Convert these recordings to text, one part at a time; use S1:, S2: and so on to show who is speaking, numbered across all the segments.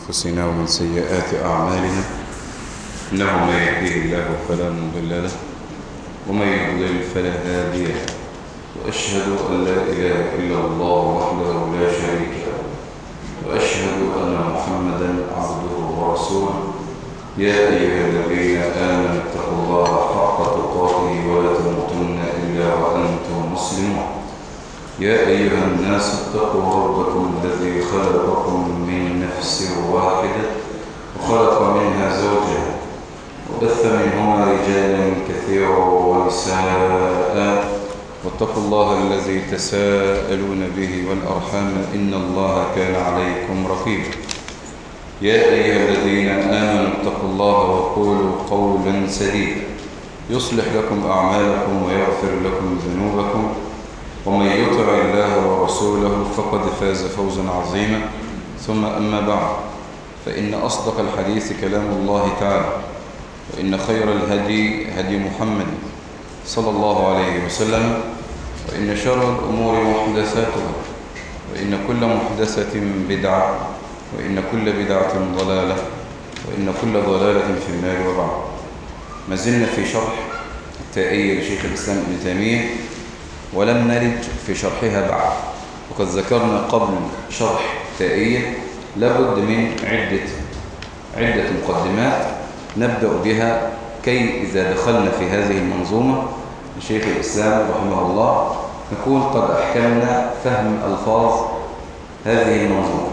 S1: أنفسنا ومن سيئات أعمالنا، إنه من يهديه الله فلا مضل له ومن يضلل فلا هادي له، وأشهد أن لا إله إلا الله وحده لا شريك له، وأشهد أن محمدا عبده ورسوله. يا أيها الذين آمنوا اتقوا الله حق تقاته ولا تموتن إلا وأنتم مسلمون. يا أيها الناس اتقوا ربكم الذي خلقكم من نفس واحدة وخلق منها زوجها وبث منهما رجالا كثيرا ونساء، واتقوا الله الذي تساءلون به والأرحام إن الله كان عليكم رقيبا. يا أيها الذين آمنوا اتقوا الله وقولوا قولا سديدا يصلح لكم أعمالكم ويغفر لكم ذنوبكم، ومن يطع الله ورسوله فقد فاز فوزا عظيما. ثم أما بعد، فإن أصدق الحديث كلام الله تعالى، وإن خير الهدي هدي محمد صلى الله عليه وسلم، وإن شر الأمور محدثاتها، وإن كل محدثة بدعة، وإن كل بدعة ضلالة، وإن كل ضلالة في النار. وبعد، ما زلنا في شرح التائية لشيخ الإسلام ابن تيمية، ولم نرد في شرحها بعد. وقد ذكرنا قبل شرح التائية لابد من عدة مقدمات نبدأ بها كي إذا دخلنا في هذه المنظومة لشيخ الإسلام رحمه الله نكون قد أحكمنا فهم ألفاظ هذه المنظومة.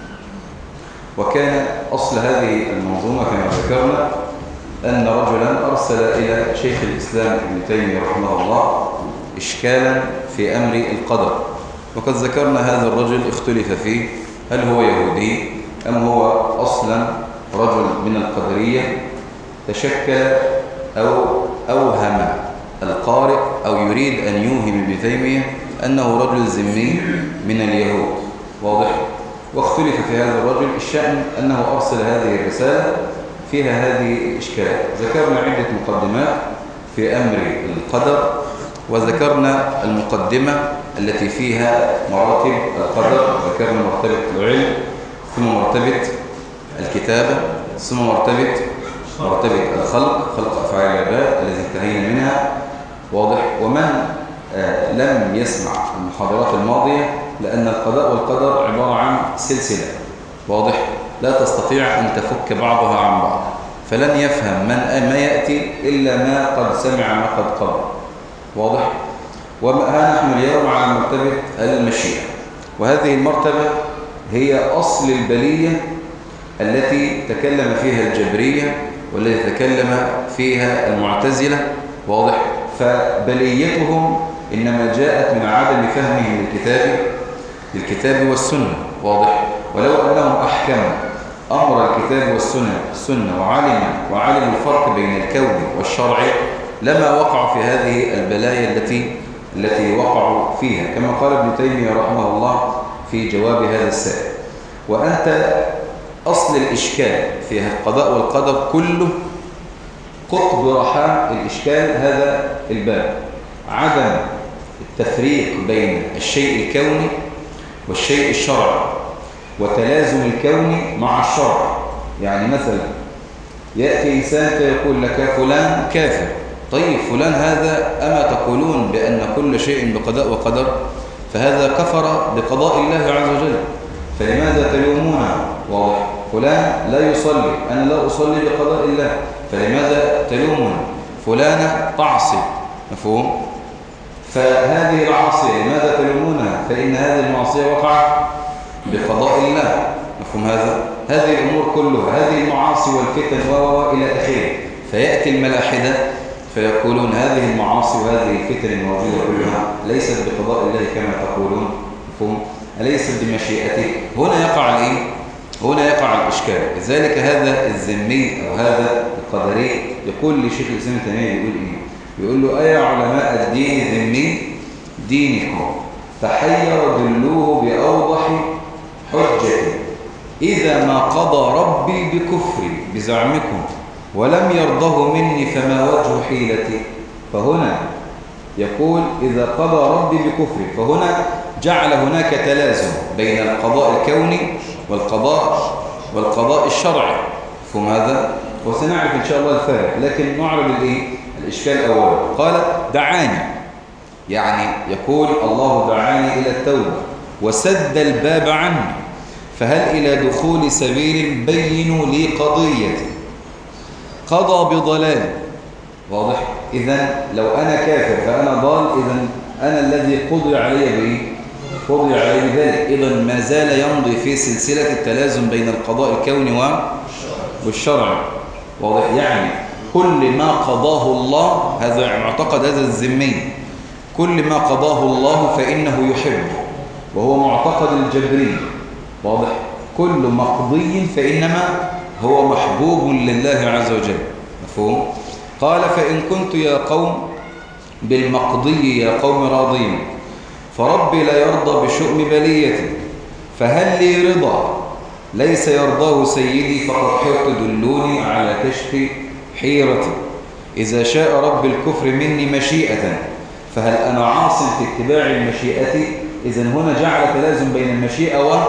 S1: وكان أصل هذه المنظومة كما ذكرنا أن رجلا أرسل إلى شيخ الإسلام ابن تيمية رحمه الله إشكالا في أمر القدر، وقد ذكرنا هذا الرجل اختلف فيه، هل هو يهودي أم هو أصلا رجل من القدرية تشكل أو أوهم القارئ أو يريد أن يوهم ابن تيمية أنه رجل ذمي من اليهود. واضح؟ واختلف في هذا الرجل. الشأن أنه أرسل هذه الرسالة فيها هذه الإشكالات. ذكرنا عدة مقدمات في أمر القدر، وذكرنا المقدمة التي فيها مراتب القدر. ذكرنا مرتبة العلم، ثم مرتبة الكتابة، ثم مرتبة الخلق، خلق أفعال العباد التي انتهينا منها. واضح؟ ومن لم يسمع المحاضرات الماضية، لأن القضاء والقدر عبارة عن سلسلة، واضح؟ لا تستطيع أن تفك بعضها عن بعض، فلن يفهم ما يأتي إلا ما قد سمع ما قد قبل. واضح؟ وها نحن اليوم على مرتبة المشيئة، وهذه المرتبة هي أصل البلية التي تكلم فيها الجبرية والتي تكلم فيها المعتزلة. واضح؟ فبليتهم إنما جاءت من عدم فهمهم للكتاب والسنة. واضح؟ ولو أنهم أحكموا أمر الكتاب والسنة وعلموا الفرق بين الكون والشرع لما وقعوا في هذه البلايا التي وقعوا فيها، كما قال ابن تيمية رحمه الله في جواب هذا السائل. وأنت أصل الإشكال في القضاء والقدر كله قطب رحام الإشكال هذا الباب، عدم التفريق بين الشيء الكوني والشيء الشرعي، وتلازم الكون مع الشرع. يعني مثلا يأتي إنسان فيقول لك فلان كافر. طيب فلان هذا أما تقولون بأن كل شيء بقضاء وقدر؟ فهذا كفر بقضاء الله عز وجل، فلماذا تلومونه؟ واضح؟ فلان لا يصلي، أنا لا أصلي بقضاء الله، فلماذا تلومونه؟ فلانة تعصي، مفهوم؟ فهذه العاصية لماذا تلومونها؟ فإن هذه المعصية وقعت بقضاء الله، مفهوم هذا؟ هذه الأمور كلها، هذه المعاصي والفتن إلى آخره. فيأتي الملاحدة فيقولون هذه المعاصي وهذه الفتن الموجودة كلها ليست بقضاء الله كما تقولون، مفهوم؟ أليست بمشيئته. هنا يقع الإشكال. لذلك هذا الذمي أو هذا القدري يقول لشيخ الإسلام ابن تيمية، يقول إيه؟ يقول له: أيا علماء الدين ذمي دينكم فحير دلوه بأوضح حجة إذا ما قضى ربي بكفري بزعمكم ولم يرضه مني فما وجه حيلتي. فهنا يقول إذا قضى ربي بكفري، فهنا جعل هناك تلازم بين القضاء الكوني والقضاء والقضاء الشرعي. مفهوم هذا؟ وسنعرف إن شاء الله الفرق، لكن نعرض الإشكال أولا. قال دعاني، يعني يقول الله دعاني إلى التوبة وسد الباب عني، فهل إلى دخول سبيل بينوا لي قضيتي قضى بضلال. واضح؟ إذن لو أنا كافر فأنا ضال، إذن أنا الذي قضي علي به، قضي علي بذلك. إذن ما زال يمضي في سلسلة التلازم بين القضاء الكوني والشرع. واضح؟ يعني كل ما قضاه الله، هذا معتقد هذا الذمي، كل ما قضاه الله فإنه يحبه، وهو معتقد الجبري. واضح؟ كل مقضي فإنما هو محبوب لله عز وجل. مفهوم؟ قال فإن كنت يا قوم بالمقضي يا قوم راضين، فربي لا يرضى بشؤم بليتي، فهل لي رضا ليس يرضاه سيدي، فقد حرت دلوني على كشف حيرتي. إذا شاء رب الكفر مني مشيئة، فهل أنا عاص في اتباع المشيئة؟ إذن هنا جعل تلازم بين المشيئة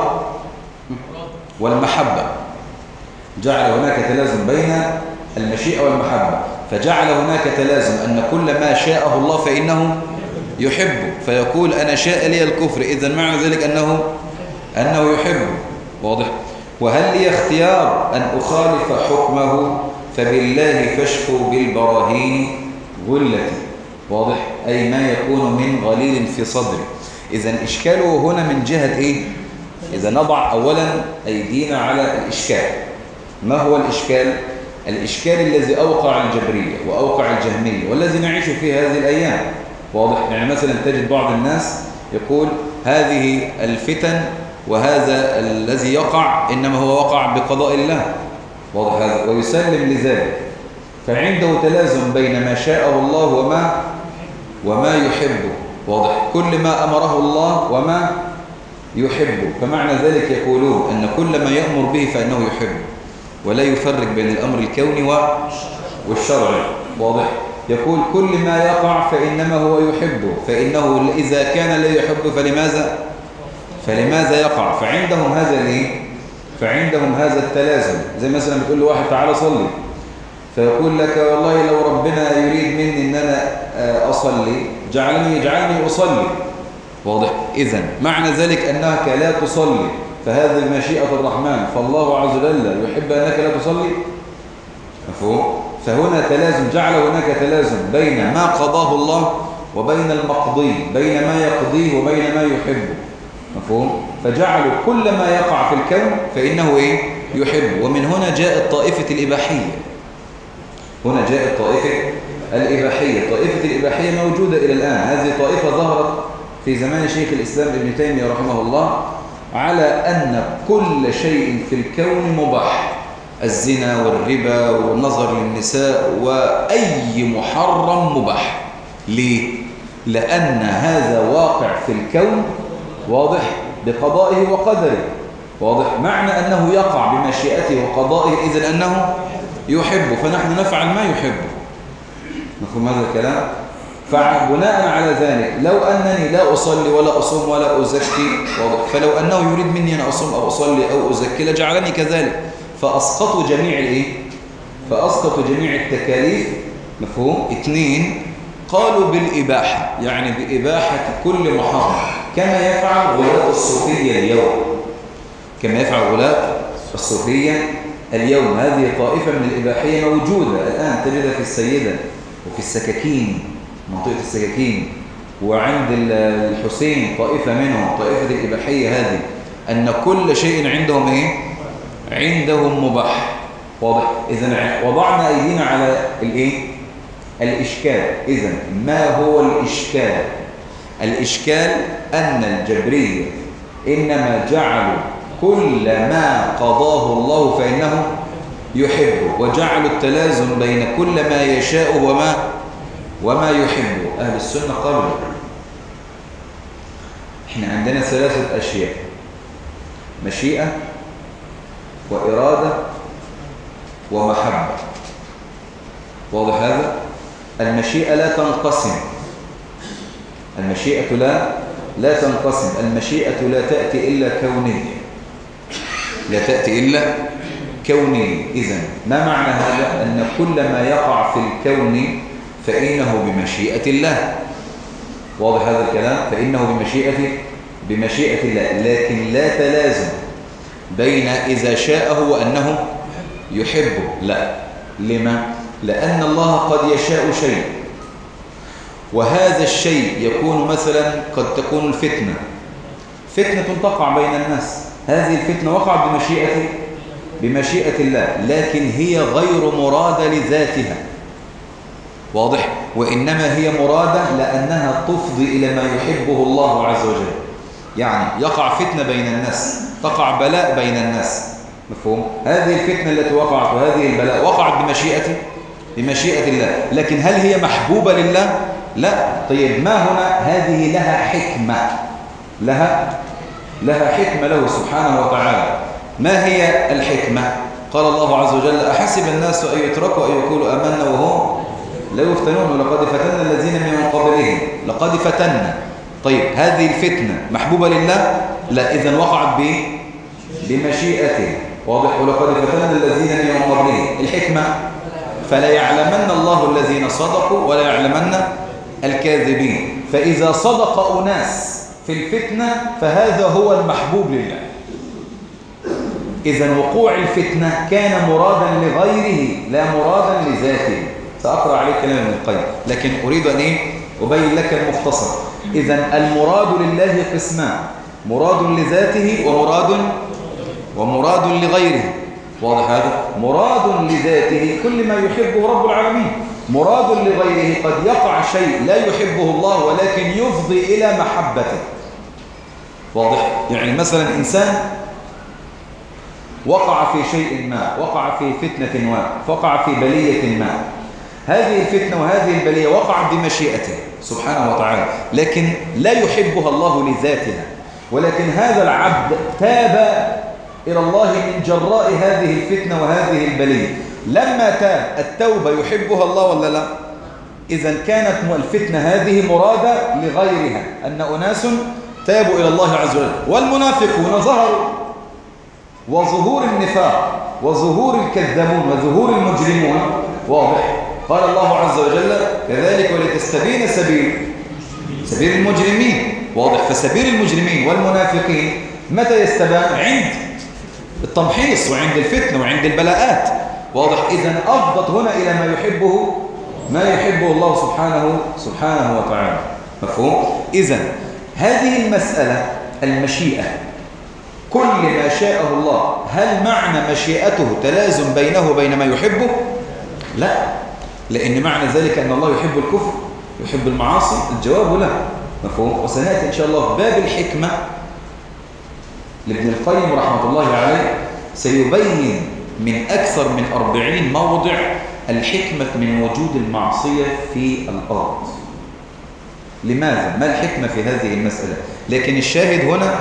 S1: والمحبة، جعل هناك تلازم بين المشيئة والمحبة، فجعل هناك تلازم أن كل ما شاءه الله فإنه يحبه، فيقول أنا شاء لي الكفر، إذن معنى ذلك أنه يحبه. واضح؟ وهل لي اختيار أن أخالف حكمه، فبالله فاشفوا بالبراهين غلتي. واضح؟ أي ما يكون من غليل في صدري. إذن إشكاله هنا من جهة إيه؟ إذا نضع أولا أيدينا على الإشكال. ما هو الإشكال؟ الإشكال الذي أوقع الجبرية وأوقع الجهمية والذي نعيش فيه هذه الأيام. واضح؟ يعني مثلا تجد بعض الناس يقول هذه الفتن وهذا الذي يقع إنما هو وقع بقضاء الله. واضح هذا؟ ويسلم لذلك، فعنده تلازم بين ما شاءه الله وما يحبه. واضح؟ كل ما أمره الله وما يحبه، فمعنى ذلك يقولون أن كل ما يأمر به فإنه يحبه، ولا يفرق بين الأمر الكوني والشرعي. واضح؟ يقول كل ما يقع فإنما هو يحبه، فإنه إذا كان لا يحبه فلماذا يقع؟ فعندهم فعندهم هذا التلازم. زي مثلا بتقول له واحد تعالى صلي، فيقول لك والله لو ربنا يريد مني أن أنا أصلي يجعلني أصلي. واضح؟ إذن معنى ذلك أنك لا تصلي، فهذه مشيئة الرحمن، فالله عز وجل يحب أنك لا تصلي. مفهوم؟ فهنا تلازم، جعل هناك تلازم بين ما قضاه الله وبين المقضي، بين ما يقضيه وبين ما يحبه. مفهوم؟ فجعلوا كل ما يقع في الكون فإنه يحب. ومن هنا جاءت طائفة الإباحية. هنا جاءت طائفة الإباحية. طائفة الإباحية موجودة إلى الآن. هذه طائفة ظهرت في زمان شيخ الإسلام ابن تيمية رحمه الله، على أن كل شيء في الكون مباح، الزنا والربا والنظر للنساء وأي محرم مباح. ليه؟ لأن هذا واقع في الكون. واضح؟ بقضائه وقدره. واضح؟ معنى أنه يقع بمشيئته وقضائه إذن أنه يحبه، فنحن نفعل ما يحبه. مفهوم هذا الكلام؟ فبناء على ذلك لو أنني لا أصلي ولا أصوم ولا أزكي، فلو أنه يريد مني أن أصوم أو أصلي أو أزكي لجعلني كذلك، فأسقطوا جميع التكاليف. مفهوم؟ اثنين، قالوا بالإباحة، يعني بإباحة كل محرم، كما يفعل غلاة الصوفية اليوم. هذه طائفة من الإباحية موجودة الآن، تجدها في السيدة وفي السكاكين، منطقة السكاكين، وعند الحسين طائفة منهم، طائفة الإباحية هذه، أن كل شيء عندهم عندهم مباح. واضح؟ إذن وضعنا أيدينا على الإشكال. إذن ما هو الإشكال؟ الإشكال أن الجبرية إنما جعلوا كل ما قضاه الله فإنه يحبه، وجعلوا التلازم بين كل ما يشاء وما يحبه. أهل السنة قالوا إحنا عندنا ثلاثة أشياء: مشيئة وإرادة ومحبة. واضح هذا؟ المشيئة لا تنقسم، المشيئة لا تنقسم، المشيئة لا تأتي إلا كونية. لا تأتي إلا كوني. إذن ما معنى هذا؟ أن كل ما يقع في الكون فإنه بمشيئة الله. واضح هذا الكلام؟ فإنه بمشيئة الله، لكن لا تلازم بين إذا شاءه وأنه يحبه. لا. لما؟ لأن الله قد يشاء شيء، وهذا الشيء يكون مثلا قد تكون الفتنة تقع بين الناس، هذه الفتنة وقعت بمشيئة الله، لكن هي غير مرادة لذاتها. واضح؟ وإنما هي مرادة لأنها تفضي إلى ما يحبه الله عز وجل. يعني يقع فتنة بين الناس، تقع بلاء بين الناس، مفهوم؟ هذه الفتنة التي وقعت وهذه البلاء وقعت بمشيئة الله، لكن هل هي محبوبة لله؟ لا. طيب ما هنا؟ هذه لها حكمة، لها حكمة له سبحانه وتعالى. ما هي الحكمة؟ قال الله عز وجل: أحسب الناس أن يتركوا أن يقولوا آمنا وهم لا يفتنون ولقد فتنا الذين من قبلهم لقد فتنا. طيب هذه الفتنة محبوبة لله؟ لا. إذن وقعت بمشيئته. واضح؟ ولقد فتنا الذين من قبلهم. الحكمة: فلا يعلمن الله الذين صدقوا ولا يعلمن الكاذبين. فإذا صدق أناس في الفتنة فهذا هو المحبوب لله. إذن وقوع الفتنة كان مرادا لغيره لا مرادا لذاته. سأقرأ عليك كلام ابن القيم، لكن أريد أن أبين لك المختصر. إذن المراد لله قسمان: مراد لذاته ومراد لغيره. واضح هذا؟ مراد لذاته كل ما يحبه رب العالمين، مراد لغيره قد يقع شيء لا يحبه الله ولكن يفضي إلى محبته. واضح؟ يعني مثلا إنسان وقع في شيء ما، وقع في فتنة ما، وقع في بلية ما، هذه الفتنة وهذه البلية وقعت بمشيئته سبحانه وتعالى، لكن لا يحبها الله لذاتها، ولكن هذا العبد تاب إلى الله من جراء هذه الفتنة وهذه البلية. لما تاب التوبة يحبها الله ولا لا؟ إذن كانت الفتنة هذه مرادة لغيرها، أن أناس تابوا إلى الله عز وجل. والمنافقون ظهروا، وظهور النفاق وظهور الكذابون وظهور المجرمون واضح. قال الله عز وجل: كذلك ولتستبين سبيل المجرمين. واضح؟ فسبيل المجرمين والمنافقين متى يستبان؟ عند التمحيص وعند الفتنة وعند البلاءات. واضح؟ إذن أفضت هنا إلى ما يحبه الله سبحانه وتعالى. مفهوم؟ إذن هذه المسألة المشيئة، كل ما شاءه الله، هل معنى مشيئته تلازم بينه وبين ما يحبه؟ لا، لأن معنى ذلك أن الله يحب الكفر، يحب المعاصي. الجواب لا. مفهوم؟ وسنأتي إن شاء الله في باب الحكمة لابن القيم رحمة الله عليه، سيبين من أكثر من 40 موضع الحكمة من وجود المعصية في الأرض. لماذا؟ ما الحكمة في هذه المسألة؟ لكن الشاهد هنا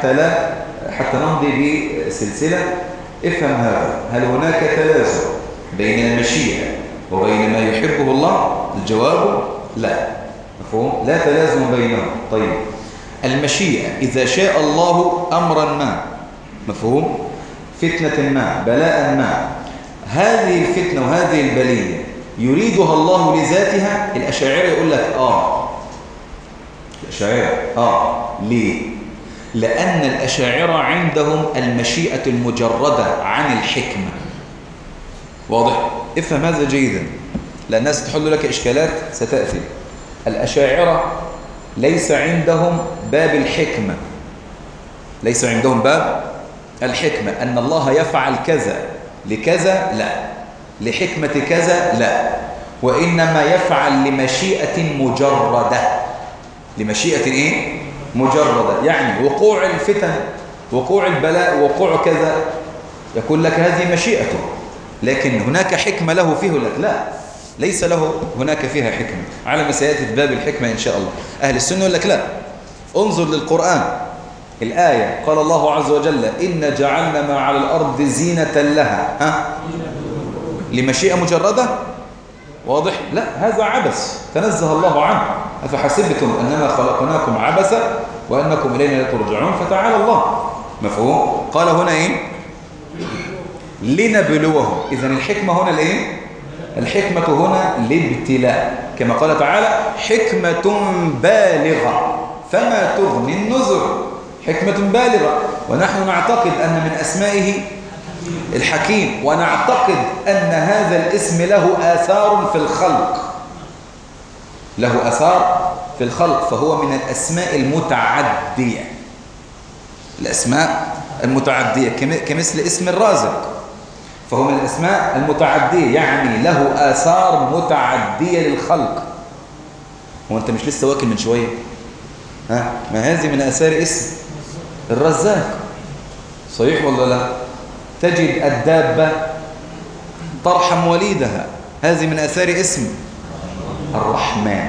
S1: حتى نمضي بسلسلة. افهم هذا: هل هناك تلازم بين المشيئة وبين ما يحبه الله؟ الجواب لا. مفهوم؟ لا تلازم بينهم. طيب المشيئة إذا شاء الله أمرا ما، مفهوم؟ فتنة ما، بلاء ما، هذه الفتنة وهذه البلية يريدها الله لذاتها. الأشاعرة يقول لك الأشاعرة ليه؟ لأن الأشاعرة عندهم المشيئة المجردة عن الحكمة. واضح؟ افهم هذا جيدا، لأن الناس تحل لك إشكالات ستأتي. الأشاعرة ليس عندهم باب الحكمة، ليس عندهم باب الحكمة، أن الله يفعل كذا لكذا، لا، لحكمة كذا، لا، وإنما يفعل لمشيئة مجردة. لمشيئة مجردة، يعني وقوع الفتن، وقوع البلاء، وقوع كذا، يقول لك هذه مشيئته، لكن هناك حكمة له فيه؟ لك لا، ليس له هناك فيها حكمة، على ما سيأتي في باب الحكمة إن شاء الله. أهل السنة يقول لك لا، انظر للقرآن، الآية قال الله عز وجل: إن جعلنا ما على الأرض زينة لها، لمشيئة مجردة؟ واضح؟ لا، هذا عبث تنزه الله عنه. أفحسبتم أنما خلقناكم عبثا وأنكم إلينا لا ترجعون، فتعالى الله. مفهوم؟ قال هنا لنبلوهم. إذن الحكمة هنا الإيه؟ الحكمة هنا الابتلاء، كما قال تعالى حكمة بالغة فما تغني النذر. حكمة بالغة. ونحن نعتقد أن من أسمائه الحكيم، ونعتقد أن هذا الاسم له آثار في الخلق، له آثار في الخلق، فهو من الأسماء المتعدية. الأسماء المتعدية كمثل اسم الرازق، فهو من الأسماء المتعدية، يعني له آثار متعدية للخلق. هو أنت مش لسه واكل من شوية؟ ها؟ ما هذه من آثار اسم الرزاق، صحيح ولا لا؟ تجد الدابة ترحم وليدها، هذه من آثار اسم الرحمن،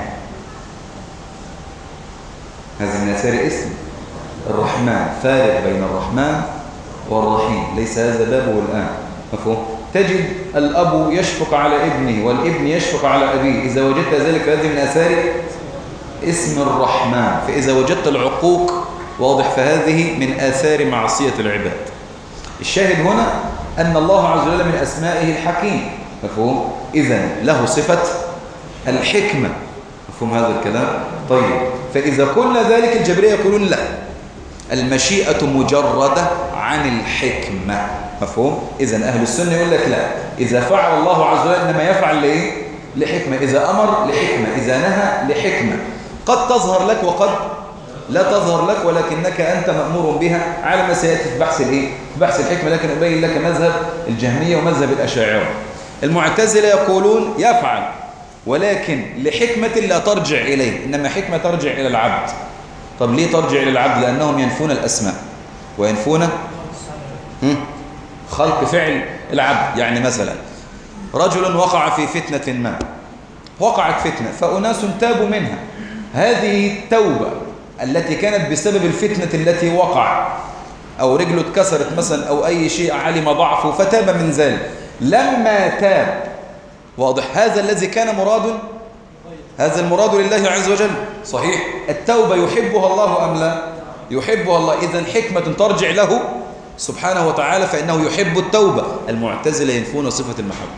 S1: هذه من آثار اسم الرحمن. فارق بين الرحمن والرحيم، ليس هذا بابه الآن، مفهوم؟ تجد الأب يشفق على ابنه والابن يشفق على أبيه، إذا وجدت ذلك هذه من آثار اسم الرحمن. فإذا وجدت العقوق واضح فهذه من آثار معصية العباد. الشاهد هنا أن الله عز وجل من أسمائه الحكيم، مفهوم؟ إذن له صفة الحكمة، مفهوم هذا الكلام؟ طيب، فإذا قلنا ذلك الجبرية يقولون لا، المشيئة مجردة عن الحكمة، مفهوم؟ إذن أهل السنة يقول لك لا، إذا فعل الله عز وجل إنما يفعل لإيه؟ لحكمة، إذا أمر لحكمة، إذا نهى لحكمة، قد تظهر لك وقد لا تظهر لك، ولكنك أنت مأمور بها على ما سيأتي في بحث الإيه؟ في بحث الحكمة. لكن أبين لك مذهب الجهمية ومذهب الأشاعرة. المعتزلة يقولون يفعل ولكن لحكمة لا ترجع إليه، إنما حكمة ترجع إلى العبد. طب ليه ترجع إلى العبد؟ لأنهم ينفون الأسماء وينفون خلق فعل العبد. يعني مثلا رجل وقع في فتنة ما، وقعت فتنة فأناس تابوا منها، هذه التوبة التي كانت بسبب الفتنة التي وقع، أو رجله اتكسرت مثلا أو أي شيء علم ضعفه فتاب من ذلك، لما تاب واضح هذا الذي كان مراد، هذا المراد لله عز وجل، صحيح؟ التوبة يحبها الله أم لا؟ يحبها الله. إذن حكمة ترجع له سبحانه وتعالى، فإنه يحب التوبة. المعتزلة ينفون صفة المحبة،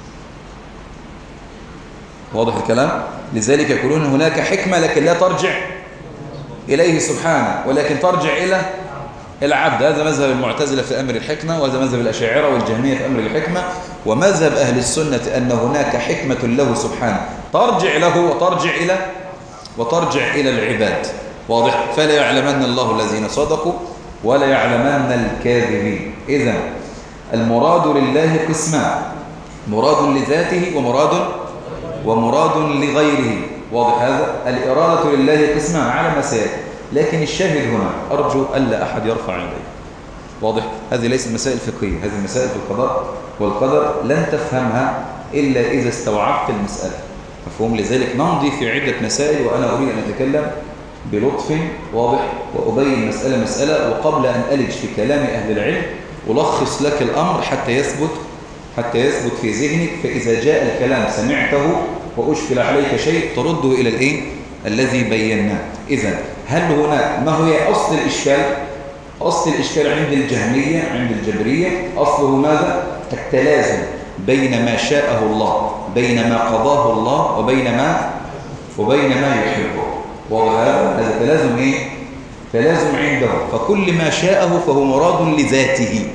S1: واضح الكلام؟ لذلك يقولون هناك حكمة لكن لا ترجع إليه سبحانه، ولكن ترجع إلى العبد. هذا مذهب المعتزلة في أمر الحكمة، وهذا مذهب الأشاعرة والجهمية في أمر الحكمة. ومذهب أهل السنة أن هناك حكمة له سبحانه ترجع له وترجع إلى العباد، واضح؟ فلا يعلمن الله الذين صدقوا ولا يعلمن الكاذبين. إذن المراد لله قسمان، مراد لذاته ومراد لغيره، واضح هذا؟ الإرادة لله قسمان على ما سيأتي. لكن الشاهد هنا أرجو ألا أحد يرفع يديه، واضح؟ هذه ليست مسائل فقهية، هذه مسائل في القضاء والقدر لن تفهمها إلا إذا استوعبت المسألة، مفهوم؟ لذلك نمضي في عدة مسائل، وأنا أريد أن أتكلم بلطف، واضح؟ وأبين مسألة، وقبل أن ألج في كلام أهل العلم ألخص لك الأمر حتى يثبت في ذهنك، فإذا جاء الكلام سمعته وأشكل عليك شيء ترده إلى الإيه؟ الذي بيناه. إذن هل هناك ما هو أصل الإشكال؟ أصل الإشكال عند الجهمية، عند الجبرية، أصله ماذا؟ التلازم بين ما شاءه الله، بين ما قضاه الله، وبين ما يحبه. وهذا تلازم إيه؟ تلازم عنده، فكل ما شاءه فهو مراد لذاته،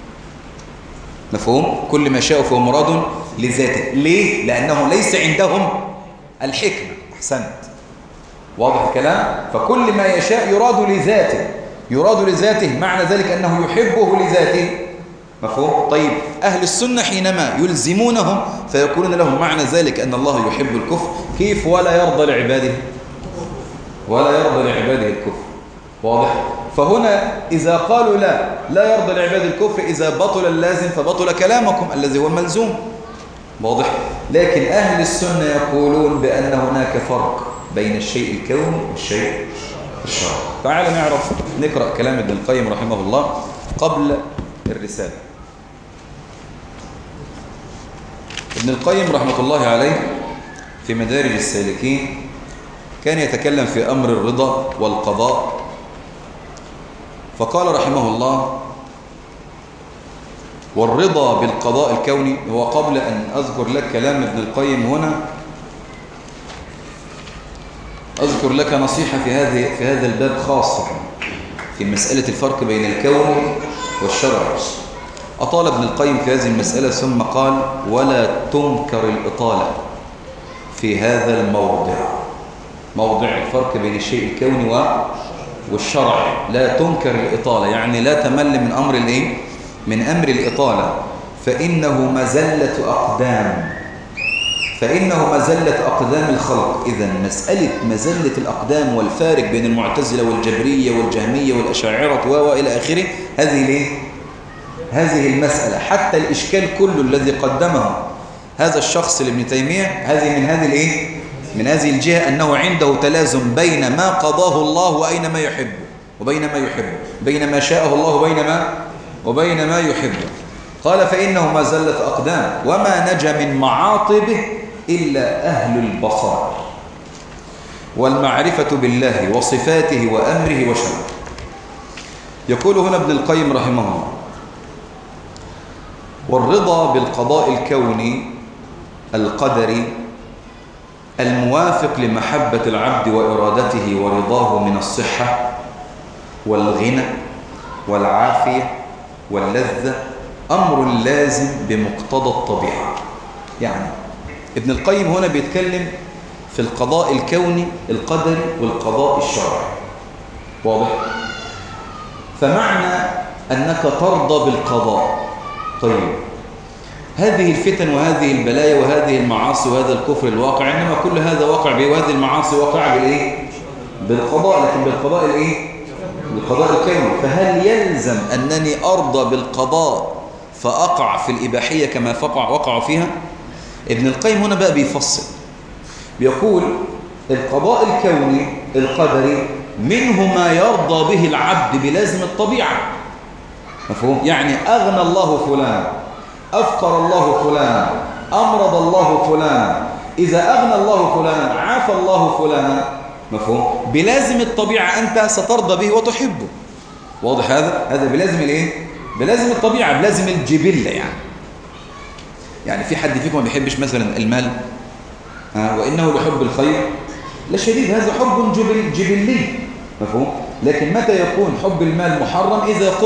S1: مفهوم؟ كل ما شاءه فهو مراد لذاته. ليه؟ لأنه ليس عندهم الحكمة. أحسنت، واضح الكلام؟ فكل ما يشاء يراد لذاته، معنى ذلك أنه يحبه لذاته، مفهوم؟ طيب أهل السنة حينما يلزمونهم فيقولون لهم معنى ذلك أن الله يحب الكفر، كيف ولا يرضى لعباده الكفر، واضح؟ فهنا إذا قالوا لا يرضى لعباده الكفر، إذا بطل اللازم فبطل كلامكم الذي هو الملزوم، واضح؟ لكن أهل السنة يقولون بأن هناك فرق بين الشيء الكوني والشيء الشرعي. تعال نقرأ كلام ابن القيم رحمه الله قبل الرسالة. ابن القيم رحمة الله عليه في مدارج السالكين كان يتكلم في أمر الرضا والقضاء، فقال رحمه الله: والرضا بالقضاء الكوني. هو قبل أن أذكر لك كلام ابن القيم هنا أذكر لك نصيحة في هذا الباب خاصة في مسألة الفرق بين الكون والشرع. أطال ابن القيم في هذه المسألة ثم قال: ولا تنكر الإطالة في هذا الموضع، موضع الفرق بين الشيء الكوني والشرع. لا تنكر الإطالة، يعني لا تمل من أمر الإيه؟ من أمر الإطالة، فإنه مزلة أقدام الخلق. إذن مسألة مزلة الأقدام والفارق بين المعتزلة والجبرية والجهمية والأشاعرة وإلى آخره، هذه المسألة حتى الإشكال كله الذي قدمه هذا الشخص لابن تيمية هذه من هذه الجهة، أنه عنده تلازم بين ما قضاه الله وأين ما يحبه بين ما شاءه الله وبين ما يحبه. قال: فإنه ما زلت أقدام وما نجا من معاطبه إلا أهل البصر والمعرفة بالله وصفاته وأمره وشرعه. يقول هنا ابن القيم رحمه الله: والرضا بالقضاء الكوني القدري الموافق لمحبة العبد وإرادته ورضاه من الصحة والغنى والعافية واللذة أمر لازم بمقتضى الطبيعة. يعني ابن القيم هنا بيتكلم في القضاء الكوني القدري والقضاء الشرعي، واضح؟ فمعنى أنك ترضى بالقضاء، طيب هذه الفتن وهذه البلايا وهذه المعاصي وهذا الكفر الواقع، إنما كل هذا واقع به، وهذه المعاصي واقع بالإيه؟ بالقضاء، لكن بالقضاء الإيه؟ بالقضاء الكوني. فهل يلزم أنني أرضى بالقضاء فأقع في الإباحية كما وقع فيها؟ ابن القيم هنا بقى بيفصل، بيقول: القضاء الكوني القدري منه ما يرضى به العبد بلازم الطبيعة، مفهوم؟ يعني أغنى الله فلانا، أفقر الله فلانا، أمرض الله فلانا، إذا أغنى الله فلانا عافى الله فلانا، مفهوم؟ بلازم الطبيعة أنت سترضى به وتحبه، واضح هذا بلازم الإيه؟ بلازم الطبيعة، بلازم الجبلة. يعني في حد فيكم ما بيحبش مثلا المال وإنه لحب الخير لشديد، هذا حب جبلي، مفهوم؟ لكن متى يكون حب المال محرم؟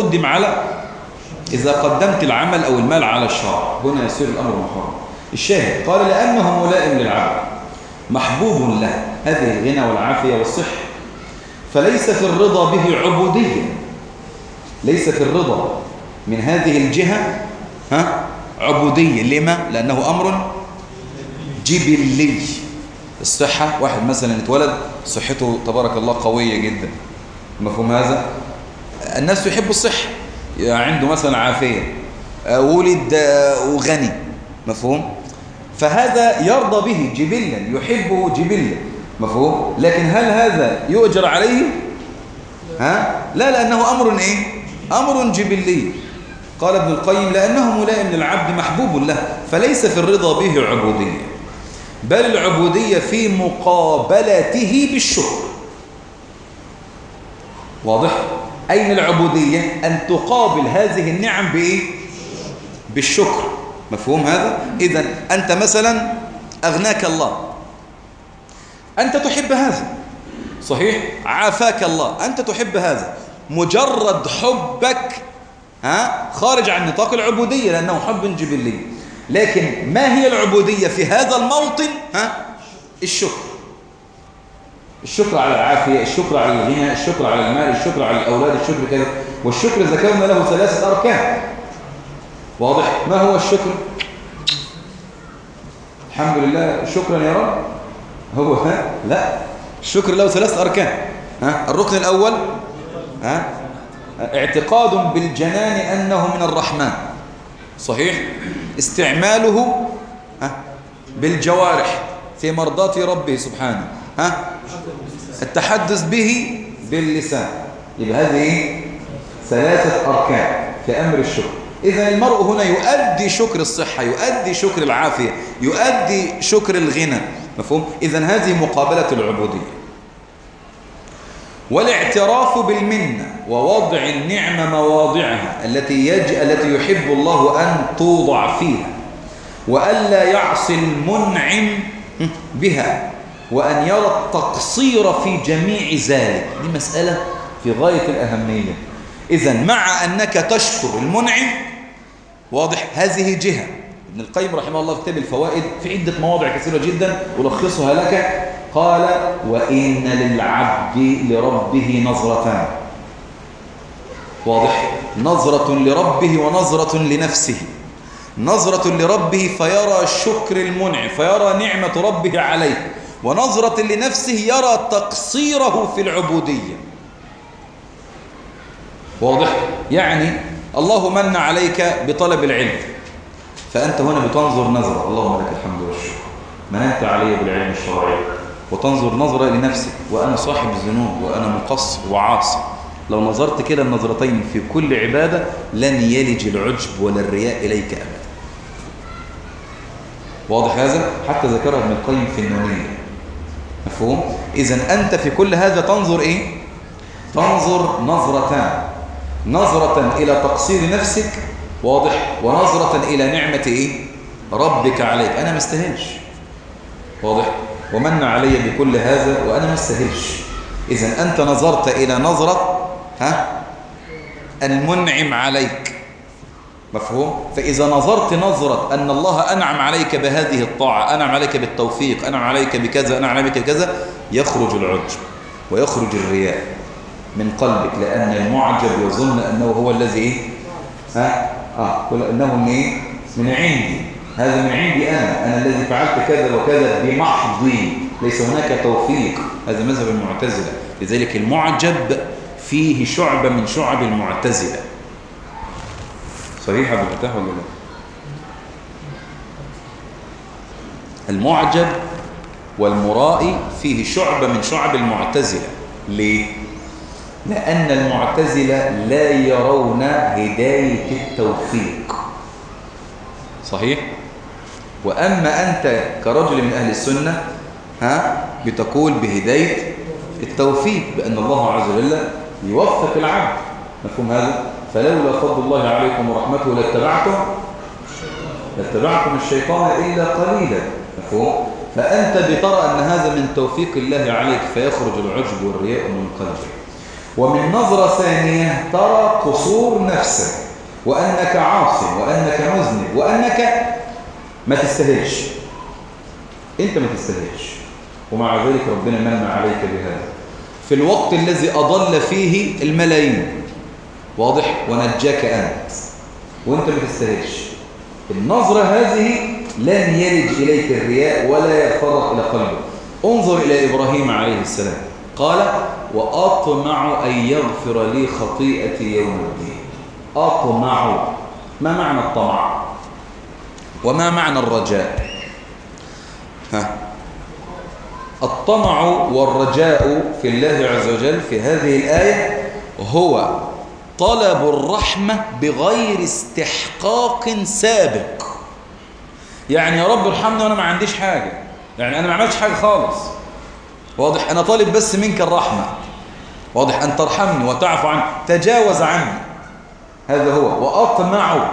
S1: إذا قدمت العمل أو المال على الشرع، هنا يصير الأمر محرم. الشاهد قال: لأنه ملائم للعبد محبوب له، هذه الغنى والعافية والصحة، فليس في الرضا به عبودية، ليس في الرضا من هذه الجهة عبودية. لما؟ لأنه أمر جبلي. الصحة، واحد مثلا اتولد صحته تبارك الله قوية جدا، مفهوم هذا؟ الناس يحبوا الصحة، عنده مثلا عافية، ولد وغني، مفهوم؟ فهذا يرضى به جبلا، يحبه جبلا، مفهوم؟ لكن هل هذا يؤجر عليه؟ لا، لأنه أمر إيه؟ أمر جبلي. قال ابن القيم: لأنه ملائم للعبد محبوب له، فليس في الرضا به عبودية، بل العبودية في مقابلته بالشكر. واضح؟ أين العبودية؟ أن تقابل هذه النعم بإيه؟ بالشكر، مفهوم هذا؟ إذن أنت مثلا أغناك الله، أنت تحب هذا، صحيح؟ عافاك الله، أنت تحب هذا، مجرد حبك خارج عن نطاق العبودية لأنه حب جبلي. لكن ما هي العبودية في هذا الموطن؟ الشكر على العافية، الشكر على الغنى، الشكر على المال، الشكر على الأولاد، الشكر كذا. والشكر ذكرنا له 3 أركان، واضح؟ ما هو الشكر؟ الحمد لله شكرا يا رب، هو لا، الشكر له 3 أركان. الركن الأول اعتقاد بالجنان أنه من الرحمن، صحيح؟ استعماله بالجوارح في مرضاة ربه سبحانه، التحدث به باللسان. يبقى هذه 3 أركان في أمر الشكر. إذا المرء هنا يؤدي شكر الصحة، يؤدي شكر العافية، يؤدي شكر الغنى، مفهوم؟ إذا هذه مقابلة العبودية. والاعتراف بالمنة ووضع النعمة مواضعها التي يحب الله أن توضع فيها، وألا يعصي المنعم بها، وأن يرى التقصير في جميع ذلك. دي مسألة في غاية الأهمية. إذن مع أنك تشكر المنعم، واضح، هذه جهة. ابن القيم رحمه الله في كتاب الفوائد في عدة مواضع كثيرة جدا ألخصها لك. قال: وإن للعبد لربه نظرتان. واضح، نظرة لربه ونظرة لنفسه. نظرة لربه فيرى شكر المنعم، فيرى نعمة ربه عليه، ونظرة لنفسه يرى تقصيره في العبودية. واضح؟ يعني الله من عليك بطلب العلم، فأنت هنا بتنظر نظرة، اللهم لك الحمد والشكر، مننت علي بالعلم الشرعي، وتنظر نظرة لنفسك، وأنا صاحب الذنوب وأنا مقصر وعاصي. لو نظرت كده النظرتين في كل عبادة لن يلج العجب ولا الرياء إليك أبدا. واضح هذا؟ حتى ذكرها ابن القيم في النونية. مفهوم؟ إذن أنت في كل هذا تنظر إيه؟ تنظر نظرتان: نظرة إلى تقصير نفسك، واضح، ونظرة إلى نعمة إيه؟ ربك عليك. أنا ما استاهلش، واضح، ومن علي بكل هذا وأنا ما استاهلش. إذن أنت نظرت إلى نظرة المنعم عليك. مفهوم؟ فإذا نظرت نظرة أن الله أنعم عليك بهذه الطاعة، أنعم عليك بالتوفيق، أنعم عليك بكذا، أنعم عليك بكذا، يخرج العجب ويخرج الرياء من قلبك، لأن المعجب يظن أنه هو الذي إيه؟ قل أنه من إيه؟ من عندي، هذا من عندي أنا الذي فعلت كذا وكذا بمحضي، ليس هناك توفيق. هذا مذهب المعتزلة. لذلك المعجب فيه شعبة من شعب المعتزلة. صحيح أبو الفتاح ولا لا؟ المعجب والمرائي فيه شعبة من شعب المعتزلة. ليه؟ لأن المعتزلة لا يرون هداية التوفيق. صحيح؟ وأما أنت كرجل من أهل السنة بتقول بهداية التوفيق، بأن الله عز وجل يوفق العبد. مفهوم هذا؟ فلولا فضل الله عليكم ورحمته لاتبعتم الشيطان إلا قليلا. مفهوم؟ فأنت بترى أن هذا من توفيق الله عليك، فيخرج العجب والرياء من قلبك. ومن نظرة ثانية ترى قصور نفسك، وأنك عاصي، وأنك مذنب، وأنك ما تستاهلش. أنت ما تستاهلش، ومع ذلك ربنا من عليك بهذا في الوقت الذي أضل فيه الملايين. واضح؟ ونجاك أنت وأنت ما تستاهلش. النظرة هذه لن يلج إليك الرياء ولا يتفرق إلى قلبك. انظر إلى إبراهيم عليه السلام، قال: وأطمع أن يغفر لي خطيئتي يوم الدين. أطمع، ما معنى الطمع؟ وما معنى الرجاء؟ الطمع والرجاء في الله عز وجل في هذه الآية هو طلب الرحمة بغير استحقاق سابق. يعني يا رب ارحمني وأنا ما عنديش حاجة، يعني أنا ما عملتش حاجة خالص. واضح؟ أنا طالب بس منك الرحمة. واضح؟ أن ترحمني وتعفو عني، تجاوز عني. هذا هو وأطمع.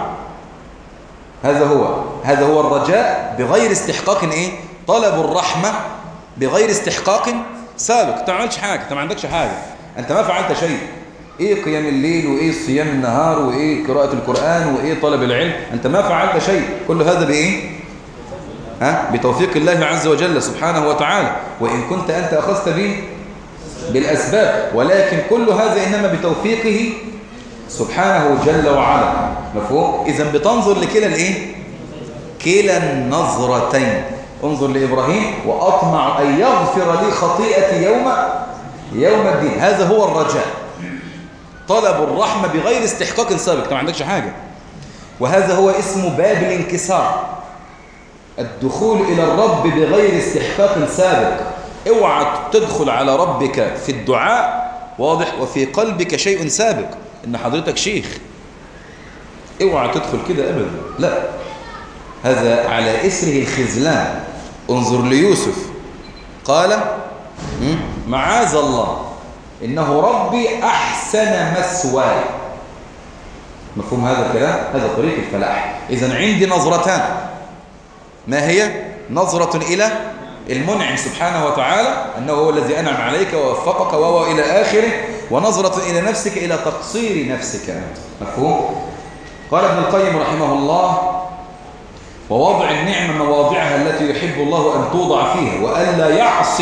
S1: هذا هو الرجاء بغير استحقاق إيه؟ طلب الرحمة بغير استحقاق سابق. أنت ما عملتش حاجة، أنت ما عندكش حاجة، أنت ما فعلت شيء. إيه قيام الليل، وإيه صيام النهار، وإيه قراءة القرآن، وإيه طلب العلم، أنت ما فعلت شيء. كل هذا بإيه؟ بتوفيق الله عز وجل سبحانه وتعالى، وإن كنت أنت أخذت به بالأسباب، ولكن كل هذا إنما بتوفيقه سبحانه جل وعلا. مفهوم؟ إذن بتنظر لكلا الإيه؟ كلا النظرتين. انظر لإبراهيم: وأطمع أن يغفر لي خطيئتي يوم الدين. هذا هو الرجاء، طلب الرحمة بغير استحقاق سابق، أنت ما عندكش حاجة. وهذا هو اسمه باب الانكسار، الدخول إلى الرب بغير استحقاق سابق. اوعى تدخل على ربك في الدعاء، واضح، وفي قلبك شيء سابق، إن حضرتك شيخ. اوعى تدخل كده أبدا، لا، هذا على إثره الخذلان. انظر ليوسف، قال: معاذ الله إنه ربي أحسن مثواي. مفهوم هذا الكلام؟ هذا طريق الفلاح. إذن عندي نظرتان، ما هي؟ نظرة إلى المنعم سبحانه وتعالى أنه هو الذي أنعم عليك ووفقك وهو إلى آخره، ونظرة إلى نفسك إلى تقصير نفسك أنت. مفهوم؟ قال ابن القيم رحمه الله: ووضع النعمة مواضعها التي يحب الله أن توضع فيها، وألا يعصي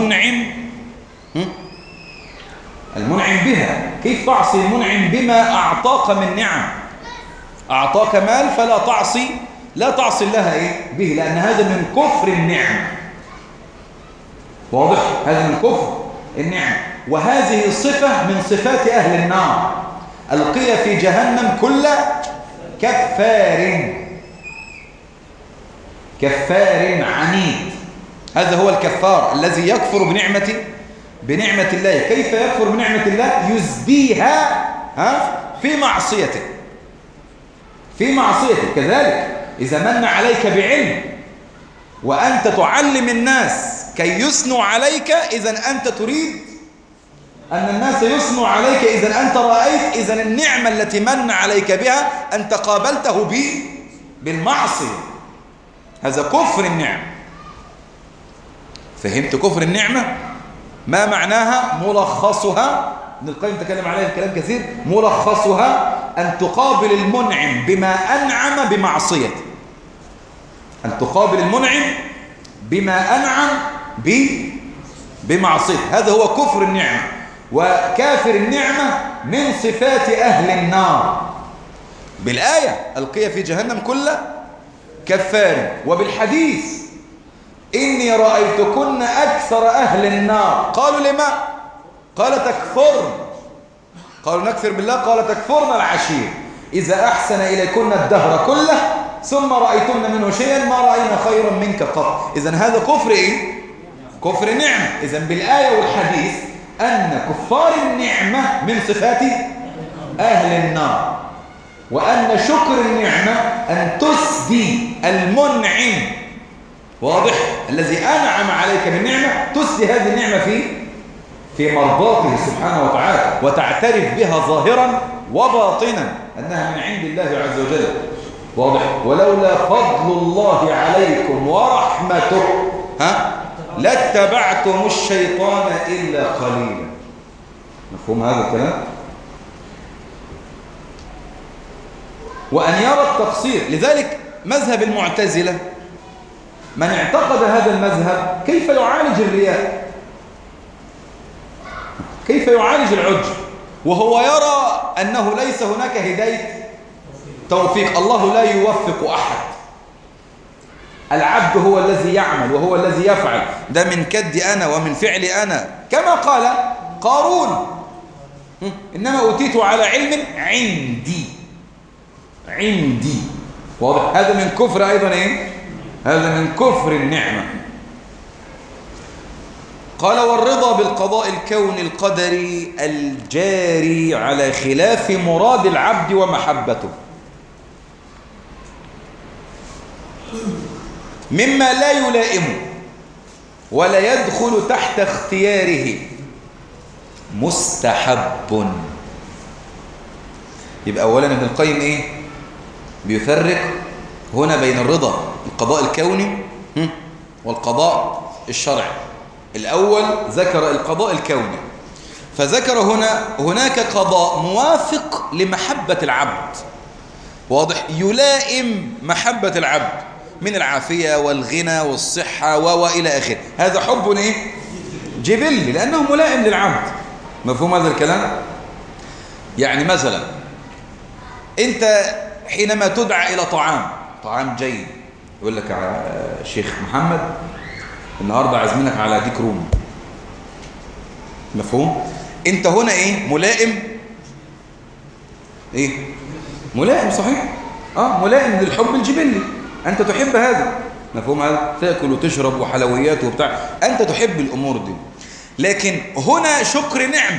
S1: المنعم بها. كيف تعصي المنعم بما أعطاك من نعم؟ أعطاك مال فلا تعصي الله به، لأن هذا من كفر النعم. واضح؟ هذا من كفر النعم، وهذه صفة من صفات أهل النار. ألقي في جهنم كل كفار عنيد. هذا هو الكفار الذي يكفر بنعمة الله. كيف يكفر بنعمة الله؟ يزديها في معصيته. كذلك إذا من عليك بعلم وأنت تعلم الناس كي يثنوا عليك، إذن أنت تريد أن الناس يثنوا عليك، إذن أنت رأيت إذن النعمة التي من عليك بها أنت قابلته بالمعصية. هذا كفر النعم. فهمت كفر النعمة؟ ما معناها؟ ملخصها، ابن القيم تكلم عليه الكلام كثير، ملخصها أن تقابل المنعم بما أنعم بمعصيته. أن تقابل المنعم بما أنعم بمعصيته. هذا هو كفر النعمة. وكافر النعمة من صفات أهل النار بالآية: ألقي في جهنم كل كفار. وبالحديث: إني رأيتكن أكثر أهل النار. قالوا لما؟ قال تكفرن. قالوا نكفر بالله. قال تكفرن العشير. إذا أحسن إليكن الدهر كله ثم رأيتن منه شيئا ما رأينا خيرا منك قط. إذن هذا كفر كفر النعمة. إذن بالآية والحديث أن كفار النعمة من صفات أهل النار، وأن شكر النعمة أن تسدي المنعم. واضح؟ الذي أنعم عليك بالنعمة تسدي هذه النعمة في مرضاته سبحانه وتعالى، وتعترف بها ظاهرا وباطنا أنها من عند الله عز وجل. واضح؟ ولولا فضل الله عليكم ورحمته لاتبعتم الشيطان إلا قليلا. مفهوم هذا الكلام؟ وأن يرى التقصير. لذلك مذهب المعتزلة، من اعتقد هذا المذهب كيف يعالج الرياء؟ كيف يعالج العجب وهو يرى أنه ليس هناك هداية توفيق؟ الله لا يوفق أحد. العبد هو الذي يعمل وهو الذي يفعل. ده من كد أنا ومن فعل أنا، كما قال قارون: إنما أوتيت على علم عندي. واضح؟ هذا من كفر أيضا هذا من كفر النعمة. قال: والرضا بالقضاء الكوني القدري الجاري على خلاف مراد العبد ومحبته، مما لا يلائمه ولا يدخل تحت اختياره، مستحب. يبقى أولا ابن القيم بيفرق هنا بين الرضا القضاء الكوني والقضاء الشرعي. الأول ذكر القضاء الكوني، فذكر هناك قضاء موافق لمحبة العبد. واضح؟ يلائم محبة العبد من العافية والغنى والصحة وإلى آخره. هذا حب جبلي، لأنه ملائم للعبد. مفهوم هذا الكلام؟ يعني مثلا أنت حينما تدعى إلى طعام جيد، يقول لك شيخ محمد النهاردة عازمينك على ديك روم. مفهوم؟ أنت هنا ملائم ملائم، صحيح؟ ملائم للحب الجبلي. أنت تحب هذا. مفهوم هذا؟ تأكل وتشرب وحلويات وبتاع، أنت تحب الأمور دي. لكن هنا شكر نعم،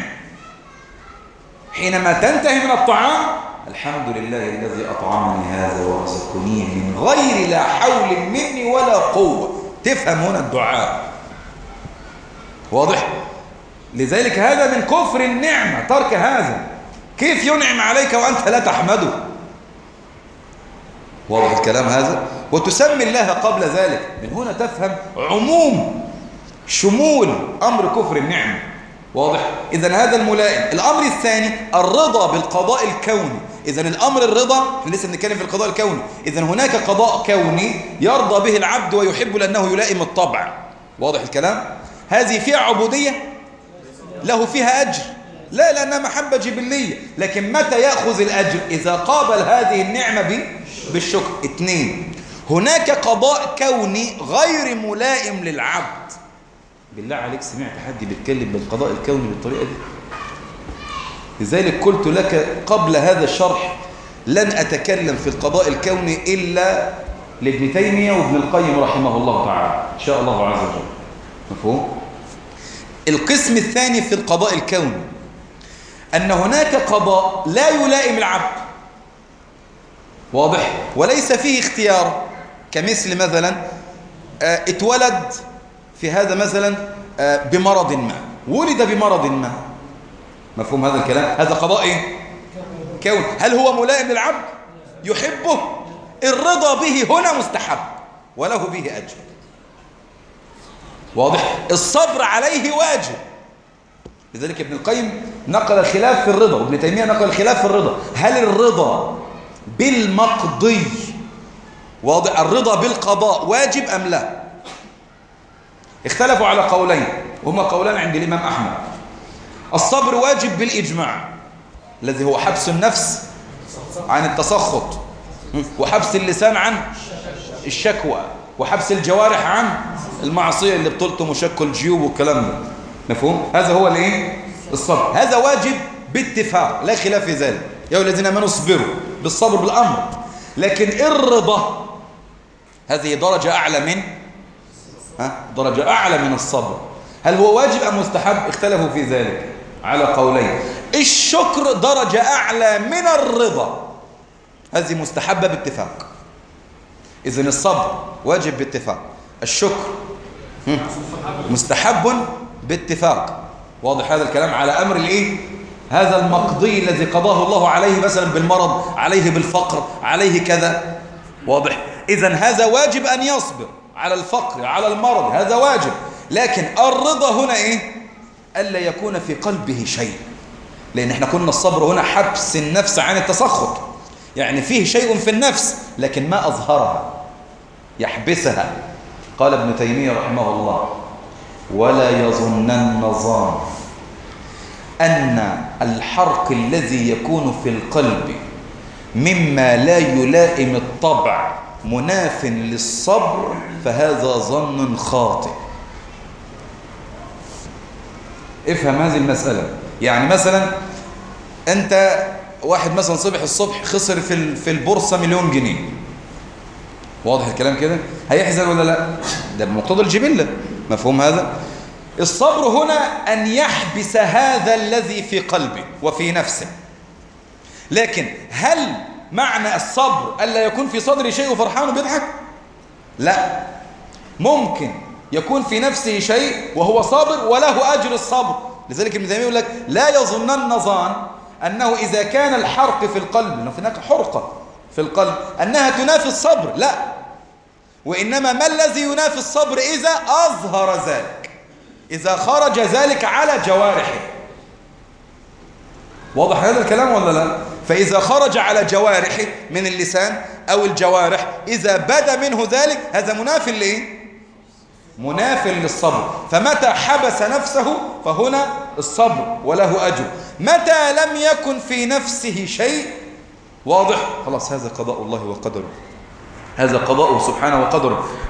S1: حينما تنتهي من الطعام: الحمد لله الذي أطعمني هذا ورزقني من غير لا حول مني ولا قوة. تفهم هنا الدعاء. واضح؟ لذلك هذا من كفر النعمة، ترك هذا. كيف ينعم عليك وأنت لا تحمده؟ واضح الكلام هذا؟ وتسمي الله قبل ذلك. من هنا تفهم عموم شمول أمر كفر النعمة. واضح؟ إذن هذا الملائم. الأمر الثاني الرضا بالقضاء الكوني. إذن الأمر الرضا، احنا لسه بنتكلم في القضاء الكوني. إذن هناك قضاء كوني يرضى به العبد ويحب لأنه يلائم الطبع. واضح الكلام؟ هذه فيها عبودية؟ له فيها أجر؟ لا، لأنها محبة جبلية. لكن متى يأخذ الأجر؟ إذا قابل هذه النعمة بالشكر. اثنين، هناك قضاء كوني غير ملائم للعبد. بالله عليك سمعت حد بيتكلم بالقضاء الكوني بالطريقة دي؟ لذلك قلت لك قبل هذا الشرح لن أتكلم في القضاء الكوني إلا لابن تيمية وابن القيم رحمه الله تعالى إن شاء الله عز وجل. مفهوم؟ القسم الثاني في القضاء الكوني أن هناك قضاء لا يلائم العبد. واضح؟ وليس فيه اختيار، كمثل مثلا اتولد في هذا مثلا بمرض ما، ولد بمرض ما. مفهوم هذا الكلام؟ هذا قضاء ايه؟ كون. هل هو ملائم للعبد؟ يحبه؟ الرضا به هنا مستحب وله به أجر. واضح؟ الصبر عليه واجب. لذلك ابن القيم نقل الخلاف في الرضا، وابن تيمية نقل الخلاف في الرضا. هل الرضا بالمقضي، واضح، الرضا بالقضاء واجب أم لا؟ اختلفوا على قولين، وهما قولان عند الإمام أحمد. الصبر واجب بالإجماع، الذي هو حبس النفس عن التسخط، وحبس اللسان عن الشكوى، وحبس الجوارح عن المعصية اللي بتلطم وشك الجيوب والكلام ده. مفهوم؟ هذا هو الايه؟ الصبر. هذا واجب باتفاق، لا خلاف في ذلك. يا الذين امنوا اصبروا بالصبر بالامر. لكن الرضا هذه درجة اعلى من درجة اعلى من الصبر. هل هو واجب ام مستحب؟ اختلفوا في ذلك على قولين. الشكر درجة اعلى من الرضا، هذه مستحبة باتفاق. اذن الصبر واجب باتفاق، الشكر مستحب باتفاق. واضح هذا الكلام؟ على أمر الإيه؟ هذا المقضي الذي قضاه الله عليه مثلا بالمرض، عليه بالفقر، عليه كذا. واضح؟ إذن هذا واجب أن يصبر على الفقر، على المرض، هذا واجب. لكن الرضا هنا إيه؟ ألا يكون في قلبه شيء. لأن احنا قلنا الصبر هنا حبس النفس عن التسخط، يعني فيه شيء في النفس لكن ما أظهرها، يحبسها. قال ابن تيمية رحمه الله: ولا يظنن ظان أن الحرق الذي يكون في القلب مما لا يلائم الطبع مناف للصبر، فهذا ظن خاطئ. افهم هذه المسألة. يعني مثلا أنت واحد مثلا صبح الصبح خسر في البورصة 1,000,000 جنيه. واضح الكلام كده؟ هيحزن ولا لا؟ ده بمقتضى الجبلة. مفهوم هذا؟ الصبر هنا أن يحبس هذا الذي في قلبه وفي نفسه. لكن هل معنى الصبر ألا يكون في صدره شيء وفرحان وبيضحك؟ لا، ممكن يكون في نفسه شيء وهو صابر وله أجر الصبر. لذلك ابن تيمية يقول لك: لا يظنن ظان أنه إذا كان الحرق في القلب، لأنه هناك حرقة في القلب، أنها تنافي الصبر. لا، وإنما ما الذي ينافي الصبر؟ إذا أظهر ذلك، إذا خرج ذلك على جوارحه. واضح هذا الكلام ولا لا؟ فإذا خرج على جوارحه من اللسان أو الجوارح، إذا بدا منه ذلك، هذا مناف لإيه؟ مناف للصبر. فمتى حبس نفسه فهنا الصبر وله أجر. متى لم يكن في نفسه شيء، واضح، خلاص هذا قضاء الله وقدره، هذا قضاءه سبحانه وقدره.